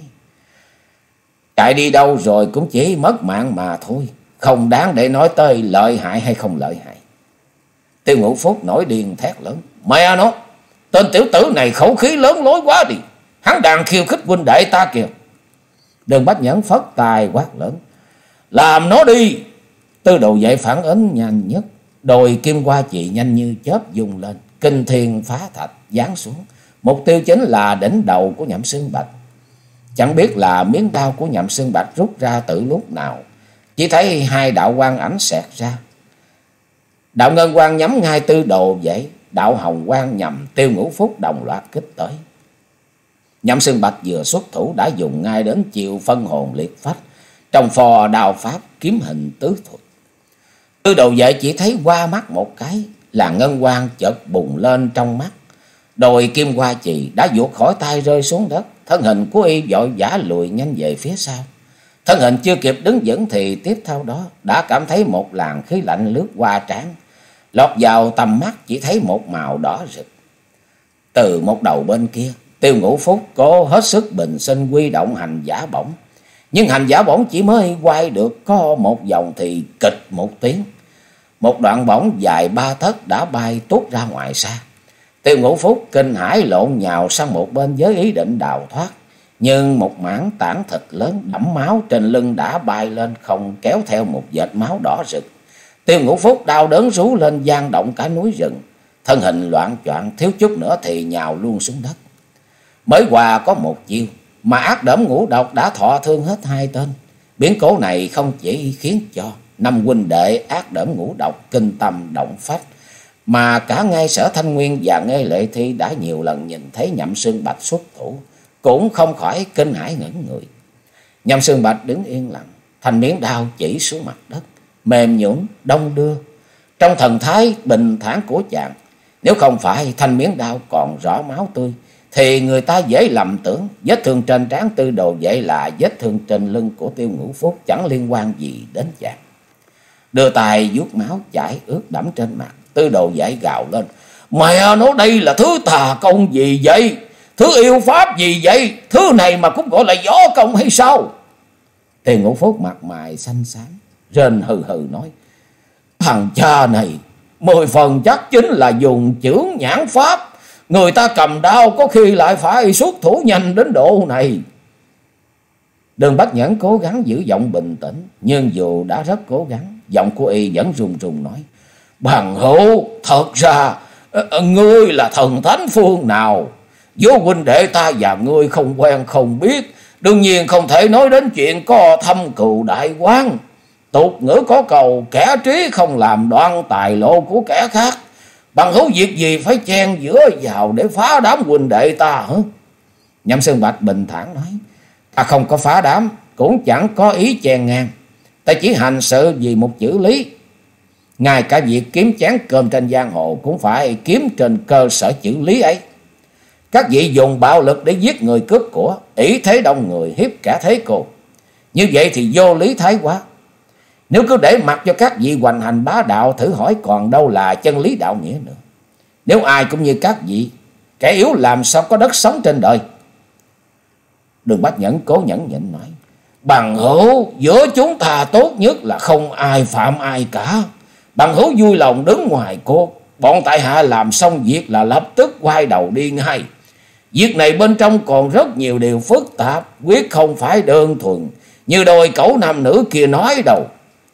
Chạy đi đâu rồi cũng chỉ mất mạng mà thôi, không đáng để nói tới lợi hại hay không lợi hại. Tiêu Ngũ Phúc nổi điên thét lớn: Mẹ nó, tên tiểu tử này khẩu khí lớn lối quá đi, hắn đang khiêu khích huynh đệ ta kìa. Đường Bách Nhẫn phất tài quát lớn: Làm nó đi. Tư đồ vệ phản ứng nhanh nhất, đồi kim qua chì nhanh như chớp dùng lên, kinh thiên phá thạch giáng xuống. Mục tiêu chính là đỉnh đầu của Nhậm Xương Bạch. Chẳng biết là miếng đao của Nhậm Xương Bạch rút ra từ lúc nào, chỉ thấy hai đạo quang ảnh xẹt ra. Đạo ngân quang nhắm ngay tư đồ vệ, đạo hồng quang nhằm Tiêu Ngũ Phúc đồng loạt kích tới. Nhậm Xương Bạch vừa xuất thủ đã dùng ngay đến chiều phân hồn liệt phách, trong phò đao pháp kiếm hình tứ thuật. Tư đồ vệ chỉ thấy qua mắt một cái là ngân quang chợt bùng lên trong mắt, đồi kim qua chì đã vuột khỏi tay rơi xuống đất. Thân hình của y vội vã lùi nhanh về phía sau. Thân hình chưa kịp đứng vững thì tiếp theo đó đã cảm thấy một làn khí lạnh lướt qua trán, lọt vào tầm mắt chỉ thấy một màu đỏ rực. Từ một đầu bên kia, Tiêu Ngũ Phúc cố hết sức bình sinh quy động hành giả bổng, nhưng hành giả bổng chỉ mới quay được có một vòng thì kịch một tiếng, một đoạn bổng dài ba tấc đã bay tuốt ra ngoài xa. Tiêu Ngũ Phúc kinh hãi lộn nhào sang một bên với ý định đào thoát, nhưng một mảng tảng thịt lớn đẫm máu trên lưng đã bay lên không, kéo theo một vệt máu đỏ rực. Tiêu Ngũ Phúc đau đớn rú lên vang động cả núi rừng, thân hình loạn choạng thiếu chút nữa thì nhào luôn xuống đất. Mới qua có một chiêu mà ác đỡm ngũ độc đã thọ thương hết hai tên. Biến cố này không chỉ khiến cho năm huynh đệ ác đỡm ngũ độc kinh tâm động phách, mà cả ngay Sở Thanh Nguyên và Nghe Lệ Thi đã nhiều lần nhìn thấy Nhậm Xương Bạch xuất thủ cũng không khỏi kinh hãi ngẩn người. Nhậm Xương Bạch đứng yên lặng, thanh miếng đao chỉ xuống mặt đất, mềm nhũn đông đưa. Trong thần thái bình thản của chàng, nếu không phải thanh miếng đao còn rõ máu tươi thì người ta dễ lầm tưởng vết thương trên trán tư đồ vệ là vết thương trên lưng của Tiêu Ngũ Phúc, chẳng liên quan gì đến chàng. Đưa tay vuốt máu chảy ướt đẫm trên mặt, tư đồ vệ gào lên: Mẹ nó, đây là thứ tà công gì vậy? Thứ yêu pháp gì vậy? Thứ này mà cũng gọi là võ công hay sao? Tiêu Ngũ Phúc mặt mày xanh xám, rên hừ hừ nói: Thằng cha này Mười phần chắc chính là dùng chưởng nhãn pháp. Người ta cầm đao có khi lại phải xuất thủ nhanh đến độ này. Đường Bách Nhẫn cố gắng giữ giọng bình tĩnh, nhưng dù đã rất cố gắng, giọng của y vẫn run run nói: Bằng hữu, thật ra ngươi là thần thánh phương nào? Vô huynh đệ ta và ngươi không quen không biết, đương nhiên không thể nói đến chuyện có thâm cừu đại oán. Tục ngữ có cầu, kẻ trí không làm đoan tài lộ của kẻ khác. Bằng hữu việc gì phải chen giữa vào để phá đám huynh đệ ta hả? Nhậm Sơn Bạch bình thản nói: Ta không có phá đám, cũng chẳng có ý chen ngang. Ta chỉ hành sự vì một chữ lý. Ngay cả việc kiếm chén cơm trên giang hồ cũng phải kiếm trên cơ sở chữ lý ấy. Các vị dùng bạo lực để giết người cướp của, ỷ thế đông người, hiếp kẻ thế cô. Như vậy thì vô lý thái quá. Nếu cứ để mặc cho các vị hoành hành bá đạo, thử hỏi còn đâu là chân lý đạo nghĩa nữa. Nếu ai cũng như các vị, kẻ yếu làm sao có đất sống trên đời. Đường Bách Nhẫn cố nhẫn nhịn nói: Bằng hữu, giữa chúng ta tốt nhất là không ai phạm ai cả. Bằng hữu vui lòng đứng ngoài cô. Bọn tại hạ làm xong việc là lập tức quay đầu đi ngay. Việc này bên trong còn rất nhiều điều phức tạp, quyết không phải đơn thuần như đôi cẩu nam nữ kia nói đâu.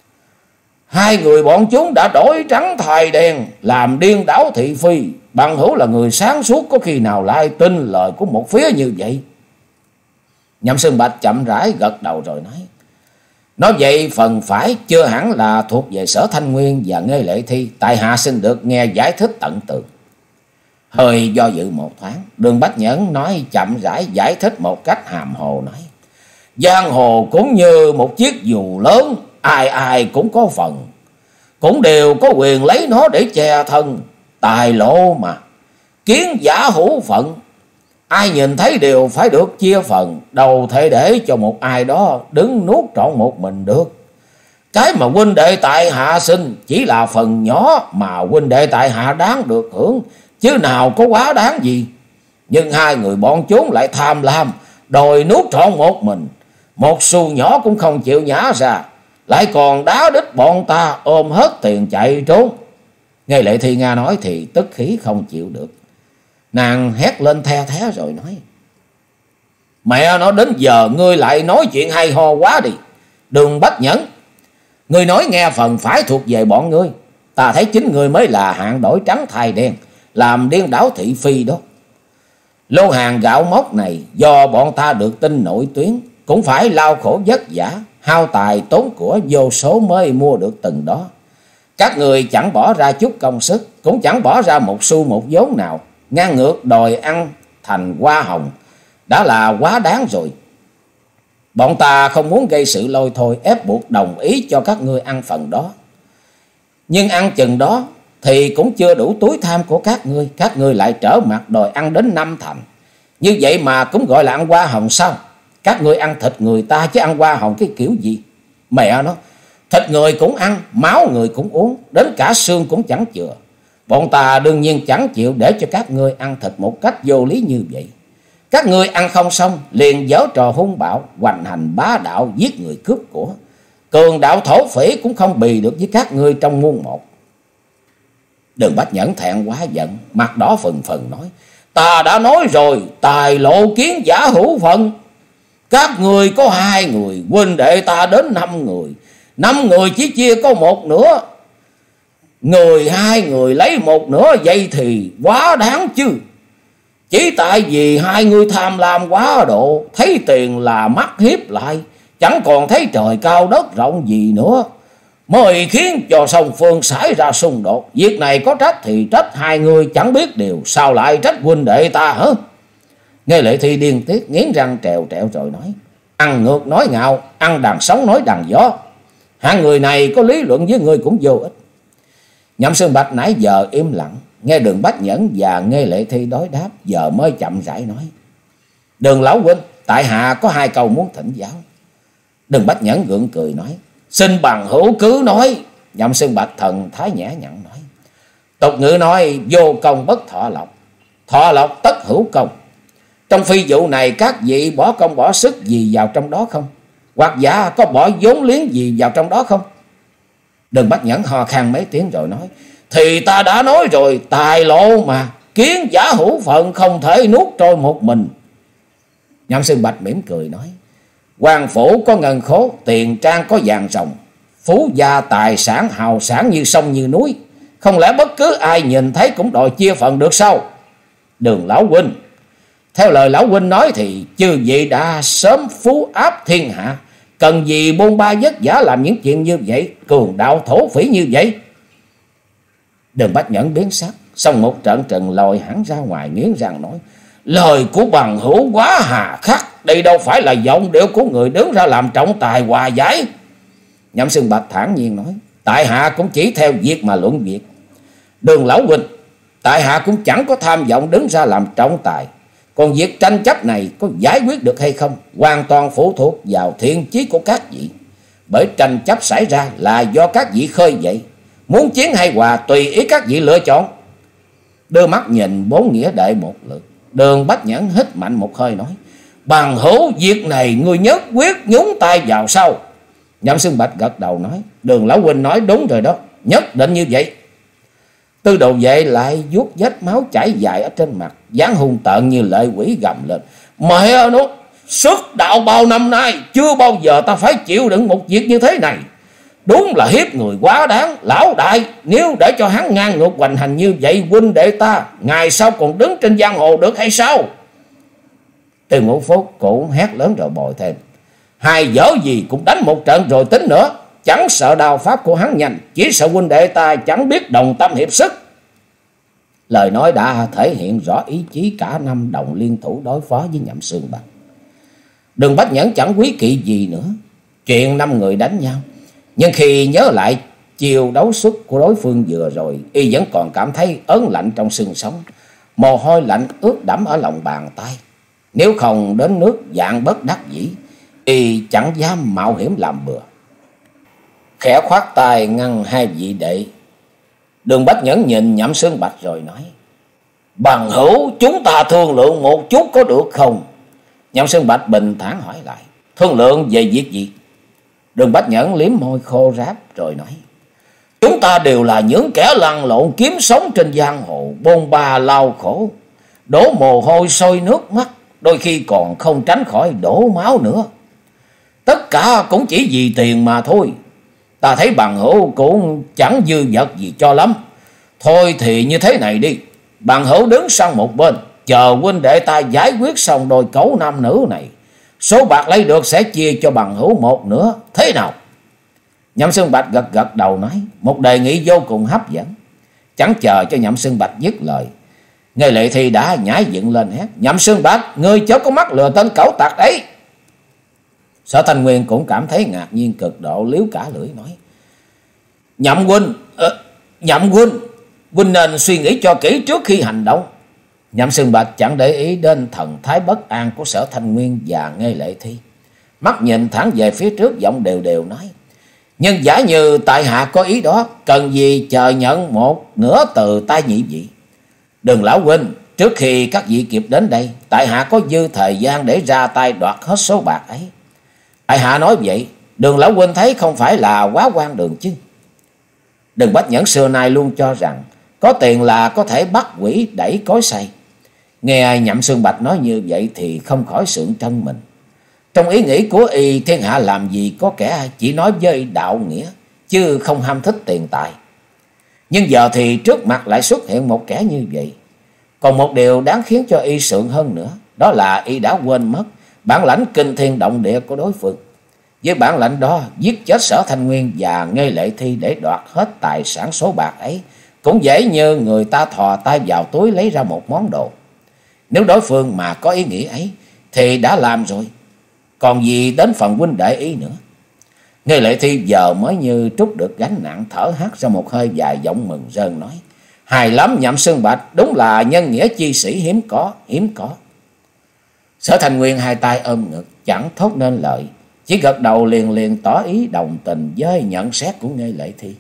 Hai người bọn chúng đã đổi trắng thay đen, làm điên đảo thị phi. Bằng hữu là người sáng suốt, có khi nào lại tin lời của một phía như vậy? Nhậm Sơn Bạch chậm rãi gật đầu rồi nói: Nói vậy phần phải chưa hẳn là thuộc về Sở Thanh Nguyên và Nghê Lệ Thi. Tại hạ xin được nghe giải thích tận tường. Hơi do dự một thoáng, Đường Bách Nhẫn nói chậm rãi giải thích một cách hàm hồ nói: Giang hồ cũng như một chiếc dù lớn, ai ai cũng có phần, cũng đều có quyền lấy nó để che thân. Tài lộ mà, kiến giả hữu phận, ai nhìn thấy đều phải được chia phần, đâu thể để cho một ai đó đứng nuốt trọn một mình được. Cái mà huynh đệ tại hạ xin chỉ là phần nhỏ mà huynh đệ tại hạ đáng được hưởng, chứ nào có quá đáng gì. Nhưng hai người bọn chúng lại tham lam, đòi nuốt trọn một mình, một xu nhỏ cũng không chịu nhả ra, lại còn đá đít bọn ta ôm hết tiền chạy trốn. Nghe Lệ Thi Nga nói thì tức khí không chịu được. Nàng hét lên the thé rồi nói: Mẹ nó, đến giờ ngươi lại nói chuyện hay ho quá đi. Đường Bách Nhẫn, ngươi nói nghe phần phải thuộc về bọn ngươi. Ta thấy chính ngươi mới là hạng đổi trắng thay đen, làm điên đảo thị phi đó. Lô hàng gạo mốc này do bọn ta được tin nổi tuyến, cũng phải lao khổ vất vả, hao tài tốn của vô số mới mua được từng đó. Các người chẳng bỏ ra chút công sức, cũng chẳng bỏ ra một xu một vốn nào, ngang ngược đòi ăn thành hoa hồng, đã là quá đáng rồi. Bọn ta không muốn gây sự lôi thôi, ép buộc đồng ý cho các ngươi ăn phần đó. Nhưng ăn chừng đó thì cũng chưa đủ túi tham của các ngươi. Các ngươi lại trở mặt đòi ăn đến năm thành. Như vậy mà cũng gọi là ăn hoa hồng sao? Các ngươi ăn thịt người ta chứ ăn hoa hồng cái kiểu gì? Mẹ nó, thịt người cũng ăn, máu người cũng uống, đến cả xương cũng chẳng chừa. Bọn ta đương nhiên chẳng chịu để cho các ngươi ăn thịt một cách vô lý như vậy. Các ngươi ăn không xong liền giở trò hung bạo, hoành hành bá đạo, giết người cướp của. Cường đạo thổ phỉ cũng không bì được với các ngươi trong muôn một. Đường Bách Nhẫn thẹn quá giận, mặt đỏ phừng phừng nói: Ta đã nói rồi, tài lộ kiến giả hữu phận. Các người có hai người, huynh đệ ta đến năm người. Năm người chỉ chia có một nửa. Người hai người lấy một nửa, vậy thì quá đáng chứ. Chỉ tại vì hai người tham lam quá độ, thấy tiền là mắt hiếp lại, chẳng còn thấy trời cao đất rộng gì nữa, mới khiến cho song phương xảy ra xung đột. Việc này có trách thì trách hai người chẳng biết điều, sao lại trách huynh đệ ta hả? Nghe Lệ Thi điên tiết, nghiến răng trèo trẹo rồi nói: Ăn ngược nói ngạo, ăn đằng sóng nói đằng gió. Hạng người này có lý luận với người cũng vô ích. Nhậm Sơn Bạch nãy giờ im lặng, nghe Đường Bách Nhẫn và Nghe Lệ Thi đối đáp, giờ mới chậm rãi nói: Đường lão huynh, tại hạ có hai câu muốn thỉnh giáo. Đường Bách Nhẫn gượng cười nói: Xin bằng hữu cứ nói. Nhậm Sơn Bạch thần thái nhã nhặn nói: Tục ngữ nói vô công bất thọ lộc, thọ lộc tất hữu công. Trong phi vụ này các vị bỏ công bỏ sức gì vào trong đó không? Hoặc giả có bỏ vốn liếng gì vào trong đó không? Đường Bách Nhẫn ho khan mấy tiếng rồi nói: Thì ta đã nói rồi, tài lộ mà, kiến giả hữu phận, không thể nuốt trôi một mình. Nhậm Xương Bạch mỉm cười nói: Hoàng phủ có ngân khố, tiền trang có vàng ròng, phú gia tài sản hào sản như sông như núi, không lẽ bất cứ ai nhìn thấy cũng đòi chia phần được sao? Đường lão huynh, theo lời lão huynh nói thì chư vị đã sớm phú áp thiên hạ, cần gì buôn ba vất vả làm những chuyện như vậy, cường đạo thổ phỉ như vậy? Đường Bách Nhẫn biến sắc, xong một trận trừng lòi hẳn ra ngoài, nghiến răng nói: Lời của bằng hữu quá hà khắc, đây đâu phải là giọng điệu của người đứng ra làm trọng tài hòa giải. Nhậm Xương Bạch thản nhiên nói: Tại hạ cũng chỉ theo việc mà luận việc. Đường lão huynh, tại hạ cũng chẳng có tham vọng đứng ra làm trọng tài, còn việc tranh chấp này có giải quyết được hay không hoàn toàn phụ thuộc vào thiện chí của các vị. Bởi tranh chấp xảy ra là do các vị khơi dậy, muốn chiến hay hòa tùy ý các vị lựa chọn. Đưa mắt nhìn bốn nghĩa đệ một lượt, Đường Bách Nhẫn hít mạnh một hơi nói: Bằng hữu, việc này người nhất quyết nhúng tay vào sau. Nhậm Xương Bạch gật đầu nói: Đường lão huynh nói đúng rồi đó, nhất định như vậy. Tư đồ vệ lại vuốt vết máu chảy dài ở trên mặt, dáng hung tợn như lệ quỷ gầm lên: Mẹ nó, xuất đạo bao năm nay chưa bao giờ ta phải chịu đựng một việc như thế này. Đúng là hiếp người quá đáng. Lão đại, nếu để cho hắn ngang ngược hoành hành như vậy, huynh đệ ta ngày sau còn đứng trên giang hồ được hay sao? Từ Ngũ Phúc cũng hét lớn rồi bồi thêm: Hai dở gì cũng đánh một trận rồi tính nữa, chẳng sợ đao pháp của hắn nhanh, chỉ sợ huynh đệ ta chẳng biết đồng tâm hiệp sức. Lời nói đã thể hiện rõ ý chí cả năm đồng liên thủ đối phó với Nhậm Xương Bạch. Đường Bách Nhẫn chẳng quý kỵ gì nữa chuyện năm người đánh nhau, nhưng khi nhớ lại chiều đấu xuất của đối phương vừa rồi, y vẫn còn cảm thấy ớn lạnh trong xương sống, mồ hôi lạnh ướt đẫm ở lòng bàn tay. Nếu không đến nước vạn bất đắc dĩ, y chẳng dám mạo hiểm làm bừa. Khẽ khoát tay ngăn hai vị đệ. Đường Bách Nhẫn nhìn Nhậm Xương Bạch rồi nói: Bằng hữu, chúng ta thương lượng một chút có được không? Nhậm Xương Bạch bình thản hỏi lại: Thương lượng về việc gì? Đường Bách Nhẫn liếm môi khô ráp rồi nói: Chúng ta đều là những kẻ lăn lộn kiếm sống trên giang hồ, bôn ba lao khổ, đổ mồ hôi sôi nước mắt, đôi khi còn không tránh khỏi đổ máu nữa. Tất cả cũng chỉ vì tiền mà thôi. Ta thấy bằng hữu cũng chẳng dư vật gì cho lắm. Thôi thì như thế này đi, bằng hữu đứng sang một bên, chờ huynh đệ ta giải quyết xong đôi cẩu nam nữ này, số bạc lấy được sẽ chia cho bằng hữu một nửa, thế nào? Nhậm Xương Bạch gật gật đầu nói: Một đề nghị vô cùng hấp dẫn. Chẳng chờ cho Nhậm Xương Bạch dứt lời, Nghê Lệ Thi đã nhảy dựng lên hét: Nhậm Xương Bạch, ngươi chớ có mắc lừa tên cẩu tặc đấy. Sở Thanh Nguyên cũng cảm thấy ngạc nhiên cực độ, liếu cả lưỡi nói: Nhậm huynh, ờ, Nhậm huynh, huynh nên suy nghĩ cho kỹ trước khi hành động. Nhậm Xương Bạch chẳng để ý đến thần thái bất an của Sở Thanh Nguyên và Nghê Lệ Thi, mắt nhìn thẳng về phía trước, giọng đều đều nói: Nhưng giả như tại hạ có ý đó, cần gì chờ nhận một nửa từ tay nhị vị. Đường lão huynh, trước khi các vị kịp đến đây, tại hạ có dư thời gian để ra tay đoạt hết số bạc ấy. Tại hạ nói vậy, Đường lão huynh thấy không phải là quá quan đường chứ? Đường Bách Nhẫn xưa nay luôn cho rằng có tiền là có thể bắt quỷ đẩy cối xay. Nghe Nhậm Xương Bạch nói như vậy thì không khỏi sượng trân mình. Trong ý nghĩ của y, thiên hạ làm gì có kẻ chỉ nói với đạo nghĩa, chứ không ham thích tiền tài. Nhưng giờ thì trước mặt lại xuất hiện một kẻ như vậy. Còn một điều đáng khiến cho y sượng hơn nữa, đó là y đã quên mất bản lãnh kinh thiên động địa của đối phương. Với bản lãnh đó, giết chết Sở Thanh Nguyên và Nghê Lệ Thi để đoạt hết tài sản số bạc ấy cũng dễ như người ta thò tay vào túi lấy ra một món đồ. Nếu đối phương mà có ý nghĩ ấy thì đã làm rồi, còn gì đến phần huynh đệ ý nữa. Nghê Lệ Thi giờ mới như trút được gánh nặng, thở hắt ra một hơi dài, giọng mừng rơn nói: Hài lắm Nhậm Xương Bạch, đúng là nhân nghĩa chi sĩ hiếm có, hiếm có. Sở Thanh Nguyên hai tay ôm ngực, chẳng thốt nên lời, chỉ gật đầu liền liền tỏ ý đồng tình với nhận xét của Nghê Lệ Thi.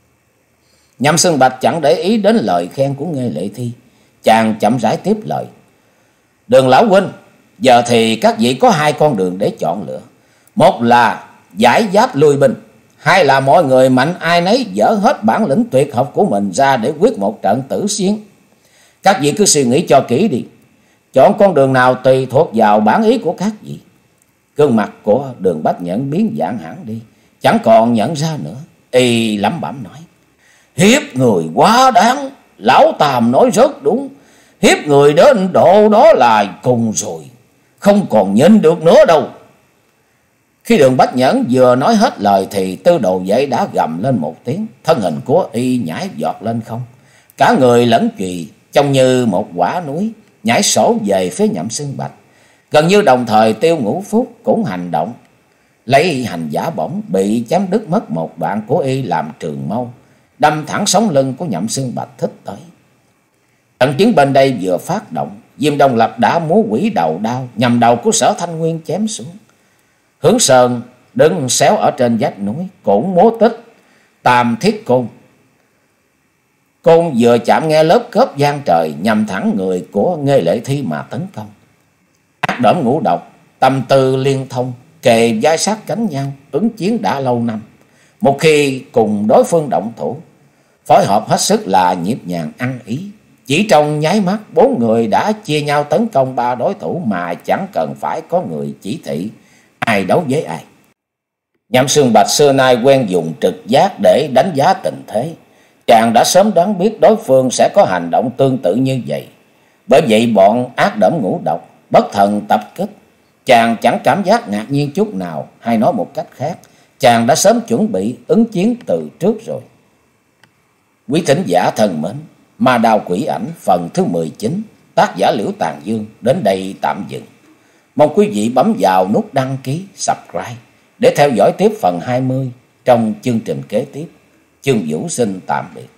Nhậm Xương Bạch chẳng để ý đến lời khen của Nghê Lệ Thi, chàng chậm rãi tiếp lời: Đường lão huynh, giờ thì các vị có hai con đường để chọn lựa. Một là giải giáp lui binh, hay là mọi người mạnh ai nấy dở hết bản lĩnh tuyệt học của mình ra để quyết một trận tử chiến? Các vị cứ suy nghĩ cho kỹ đi, chọn con đường nào tùy thuộc vào bản ý của các vị. Gương mặt của Đường Bách Nhẫn biến dạng hẳn đi, chẳng còn nhận ra nữa. Y lẩm bẩm nói: hiếp người quá đáng, lão Tam nói rất đúng. Hiếp người đến độ đó là cùng rồi, không còn nhịn được nữa đâu. Khi Đường Bách Nhẫn vừa nói hết lời thì Tư Đồ Vệ đã gầm lên một tiếng, thân hình của y nhảy giọt lên không, cả người lẫn chùy trông như một quả núi, nhảy sổ về phía Nhậm Xương Bạch. Gần như đồng thời Tiêu Ngũ Phúc cũng hành động, lấy hành giả bổng bị chém đứt mất một đoạn của y làm trường mâu, đâm thẳng sống lưng của Nhậm Xương Bạch thích tới. Trận chiến bên đây vừa phát động, Diêm Đông Lập đã múa quỷ đầu đao nhằm đầu của Sở Thanh Nguyên chém xuống. Hướng Sơn đứng xéo ở trên vách núi cũng múa tích Tam Thiết Côn. Côn vừa chạm nghe lớp cớp vang trời, nhằm thẳng người của Nghê Lễ Thi mà tấn công. Ác đỡm ngũ độc, tâm tư liên thông, kề vai sát cánh nhau, ứng chiến đã lâu năm. Một khi cùng đối phương động thủ, phối hợp hết sức là nhịp nhàng ăn ý. Chỉ trong nháy mắt, bốn người đã chia nhau tấn công ba đối thủ mà chẳng cần phải có người chỉ thị ai đấu với ai. Nhậm Xương Bạch xưa nay quen dùng trực giác để đánh giá tình thế. Chàng đã sớm đoán biết đối phương sẽ có hành động tương tự như vậy. Bởi vậy bọn ác đỡm ngũ độc bất thần tập kích, chàng chẳng cảm giác ngạc nhiên chút nào, hay nói một cách khác, chàng đã sớm chuẩn bị ứng chiến từ trước rồi. Quý thính giả thân mến, Ma Đao Quỷ Ảnh phần thứ mười chín, tác giả Liễu Tàn Dương đến đây tạm dừng. Mong quý vị bấm vào nút đăng ký, subscribe để theo dõi tiếp phần hai mươi trong chương trình kế tiếp. Chương Vũ xin tạm biệt.